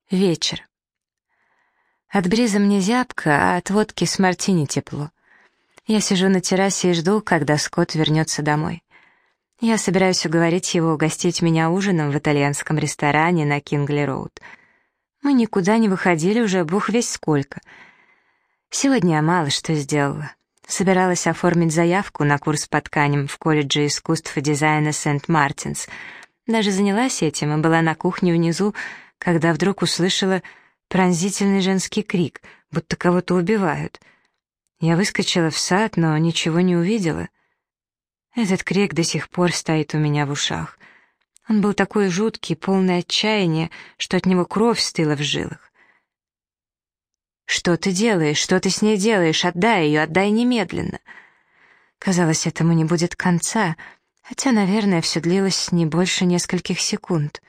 Вечер. От бриза мне зябко, а от водки с мартини тепло. Я сижу на террасе и жду, когда Скотт вернется домой. Я собираюсь уговорить его угостить меня ужином в итальянском ресторане на Кингли-Роуд. Мы никуда не выходили уже бог весть сколько. Сегодня я мало что сделала. Собиралась оформить заявку на курс по тканям в колледже искусств и дизайна Сент-Мартинс. Даже занялась этим и была на кухне внизу, когда вдруг услышала пронзительный женский крик, будто кого-то убивают. Я выскочила в сад, но ничего не увидела. Этот крик до сих пор стоит у меня в ушах. Он был такой жуткий, полный отчаяния, что от него кровь стыла в жилах. «Что ты делаешь? Что ты с ней делаешь? Отдай ее, отдай немедленно!» Казалось, этому не будет конца, хотя, наверное, все длилось не больше нескольких секунд.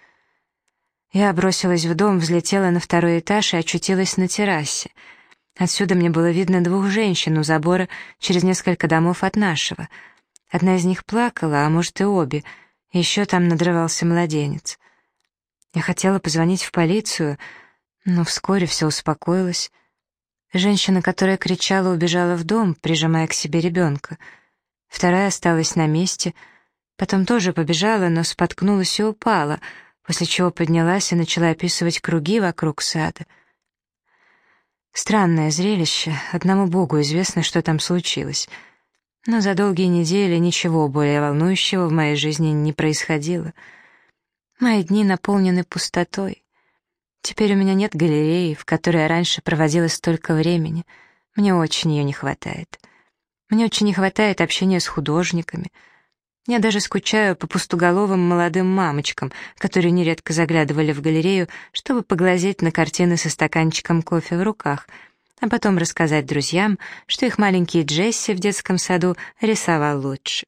Я бросилась в дом, взлетела на второй этаж и очутилась на террасе. Отсюда мне было видно двух женщин у забора через несколько домов от нашего. Одна из них плакала, а может и обе, и еще там надрывался младенец. Я хотела позвонить в полицию, но вскоре все успокоилось. Женщина, которая кричала, убежала в дом, прижимая к себе ребенка. Вторая осталась на месте, потом тоже побежала, но споткнулась и упала, после чего поднялась и начала описывать круги вокруг сада. Странное зрелище, одному Богу известно, что там случилось. Но за долгие недели ничего более волнующего в моей жизни не происходило. Мои дни наполнены пустотой. Теперь у меня нет галереи, в которой я раньше проводила столько времени. Мне очень ее не хватает. Мне очень не хватает общения с художниками. Я даже скучаю по пустоголовым молодым мамочкам, которые нередко заглядывали в галерею, чтобы поглазеть на картины со стаканчиком кофе в руках, а потом рассказать друзьям, что их маленький Джесси в детском саду рисовал лучше.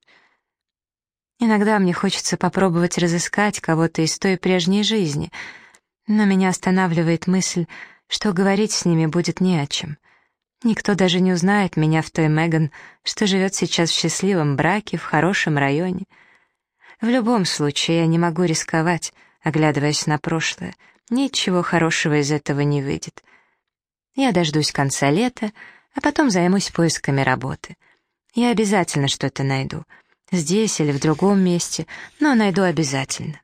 Иногда мне хочется попробовать разыскать кого-то из той прежней жизни, но меня останавливает мысль, что говорить с ними будет не о чем. Никто даже не узнает меня в той Меган, что живет сейчас в счастливом браке, в хорошем районе. В любом случае я не могу рисковать, оглядываясь на прошлое. Ничего хорошего из этого не выйдет. Я дождусь конца лета, а потом займусь поисками работы. Я обязательно что-то найду. Здесь или в другом месте, но найду обязательно.